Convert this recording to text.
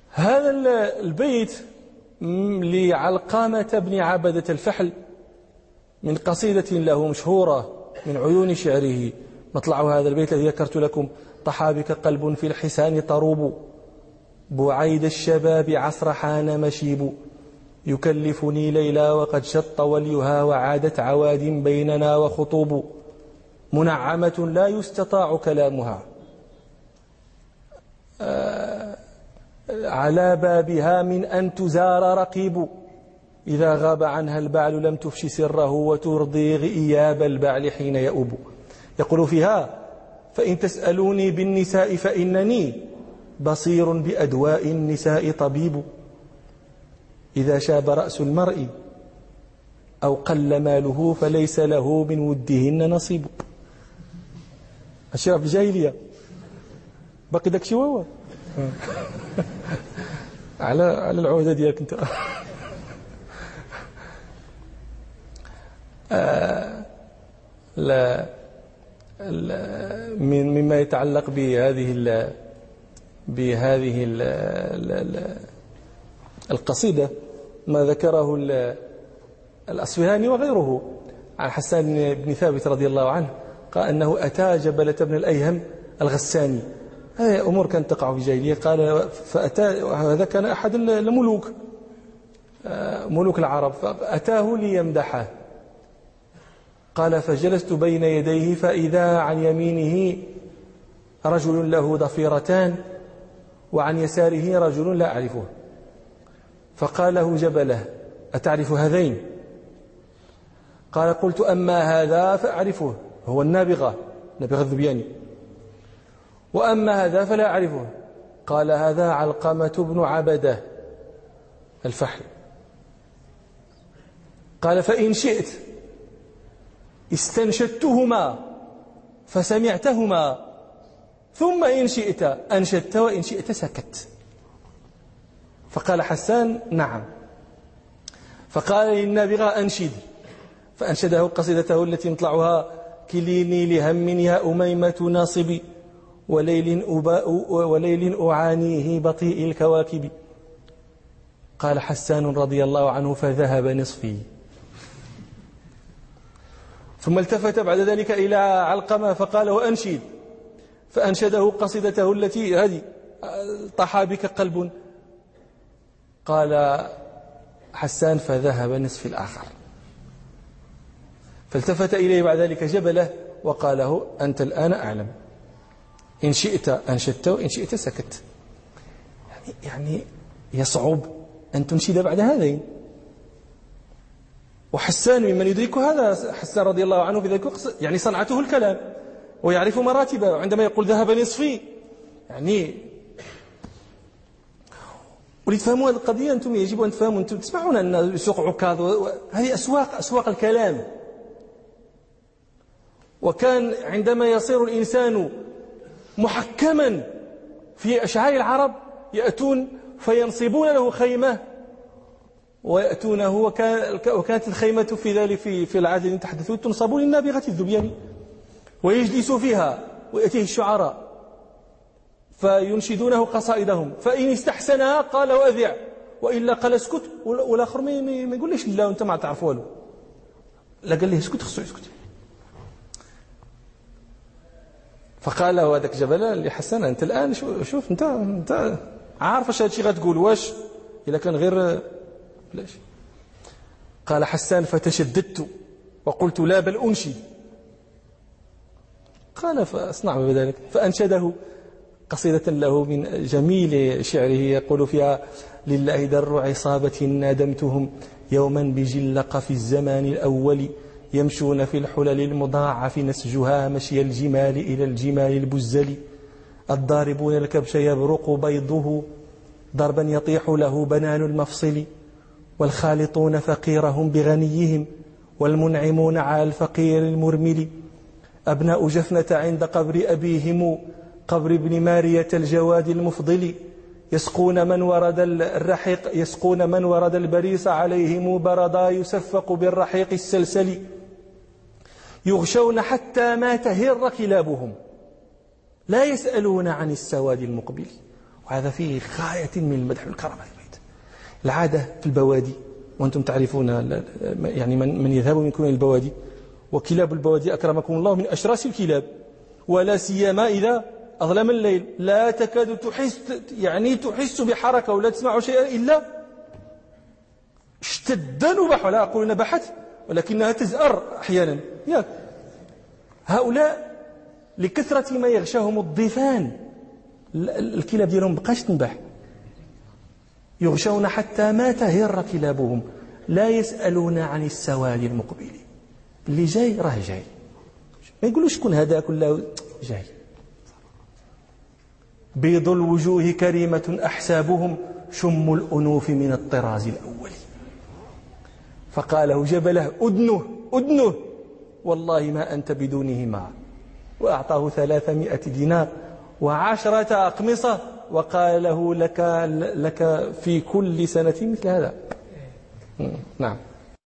هذا البيت لعلقمة بن عبدة الفحل من قصيدة له مشهورة من عيون شعره. مطلع هذا البيت الذي ذكرت لكم: طحى بك قلب في الحسان طروب، بعيد الشباب عصر حان مشيب، يكلفني ليلى وقد شط وليها، وعادت عواد بيننا وخطوب، منعمة لا يستطاع كلامها، على بابها من أن تزار رقيب، إذا غاب عنها البعل لم تفش سره، وترضي غياب البعل حين يؤب. يقول فيها: فإن تسألوني بالنساء فإنني بصير بأدواء النساء طبيب، إذا شاب رأس المرء أو قل ماله فليس له من ودهن نصيب. أشرف الجاهلية باقي داك شي هو على العودة ديالك انت. مما يتعلق بهذه القصيدة ما ذكره الأصفهاني وغيره عن حسان بن ثابت رضي الله عنه، قال أنه أتى جبلة بن الأيهم الغساني. هذه أمور كانت تقع في الجاهلية. قال فأتى، وهذا كان أحد الملوك ملوك العرب، فأتاه ليمدحه. قال فجلست بين يديه فإذا عن يمينه رجل له ضفيرتان وعن يساره رجل لا أعرفه. فقال له جبله: أتعرف هذين؟ قال: قلت أما هذا فأعرفه، هو النابغة الذبياني، وأما هذا فلا أعرفه. قال: هذا علقمة بن عبدة الفحل. قال: فإن شئت استنشدتهما فسمعتهما، ثم إن شئت أنشدت، وإن شئت سكت. فقال حسان: نعم. فقال للنابغة: أنشد. فأنشده قصيدته التي مطلعها: كليني لهم يا أميمة ناصبي، وليل أعانيه بطيء الكواكب. قال حسان رضي الله عنه: فذهب نصفي. ثم التفت بعد ذلك إلى علقمة فقال: وأنشد. فأنشده قصيدته التي هذه: طحى بك قلب. قال حسان: فذهب نصف الآخر. فالتفت إليه بعد ذلك جبله وقال له: أنت الآن أعلم، إن شئت أنشدت وإن شئت سكت. يعني يصعب أن تنشد بعد هذين. وحسان ممن يدرك هذا، حسان رضي الله عنه في ذلك يعني صنعته الكلام ويعرف مراتبه. عندما يقول ذهب نصفي يعني ولتفهموا هذه القضية أنتم يجب أن تفهموا. أنتم تسمعون أن سوق عكاظ هذه أسواق الكلام. وكان عندما يصير الإنسان محكما في أشعار العرب يأتون فينصبون له خيمة ويأتونه، وكانت الخيمة في ذلك في العهد الذي تحدثوا تنصب للنابغة الذبياني، ويجلس فيها ويأتيه الشعراء فينشدونه قصائدهم، فإن استحسنها قال وأذع، وإلا قال اسكت. والآخر ما يقولش لا وانت ما تعرف والو، لا قال له اسكت، خصو يسكت. فقال له هذاك جبل لحسن: أنت الآن شوف أنت عارف اش هادشي غتقول، واش إلا كان غير بلاش. قال حسان: فتشددت وقلت: لا بل أنشد. قال: فاصنع بذلك. فأنشده قصيدة له من جميل شعره يقول فيها: لله در عصابة نادمتهم يوما بجلق في الزمان الأول، يمشون في الحلل المضاعف نسجها مشي الجمال إلى الجمال البزل، الضاربون الكبش يبرق بيضه ضربا يطيح له بنان المفصل، والخالطون فقيرهم بغنيهم والمنعمون على الفقير المرمل، أبناء جفنة عند قبر أبيهم قبر ابن مارية الجواد المفضل، يسقون من ورد البريص عليهم بردا يسفق بالرحيق السلسل، يغشون حتى ما تهر كلابهم لا يسألون عن السواد المقبل. وهذا فيه غاية من المدح والكرم البيت. العادة في البوادي، وأنتم تعرفون يعني من يذهب منكم إلى البوادي، وكلاب البوادي أكرمكم الله من أشراس الكلاب، ولا سيما إذا أظلم الليل، لا تكاد تحس بحركة ولا تسمع شيئا إلا اشتد نبح، ولا أقول نبحت ولكنها تزأر أحيانا. هؤلاء لكثرة ما يغشاهم الضيفان، الكلاب ديالهم بقاش تنبح، يغشون حتى ما تهر كلابهم، لا يسألون عن السواد المقبل، اللي جاي راه جاي، ما يقولوش شكون هذا كله جاي. بيض الوجوه كريمة أحسابهم، شم الأنوف من الطراز الأول. فقاله جبله أدنه والله ما أنت بدونه معه، وأعطاه 300 دينار و10 أقمصة، وقال له لك في كل سنة مثل هذا. نعم.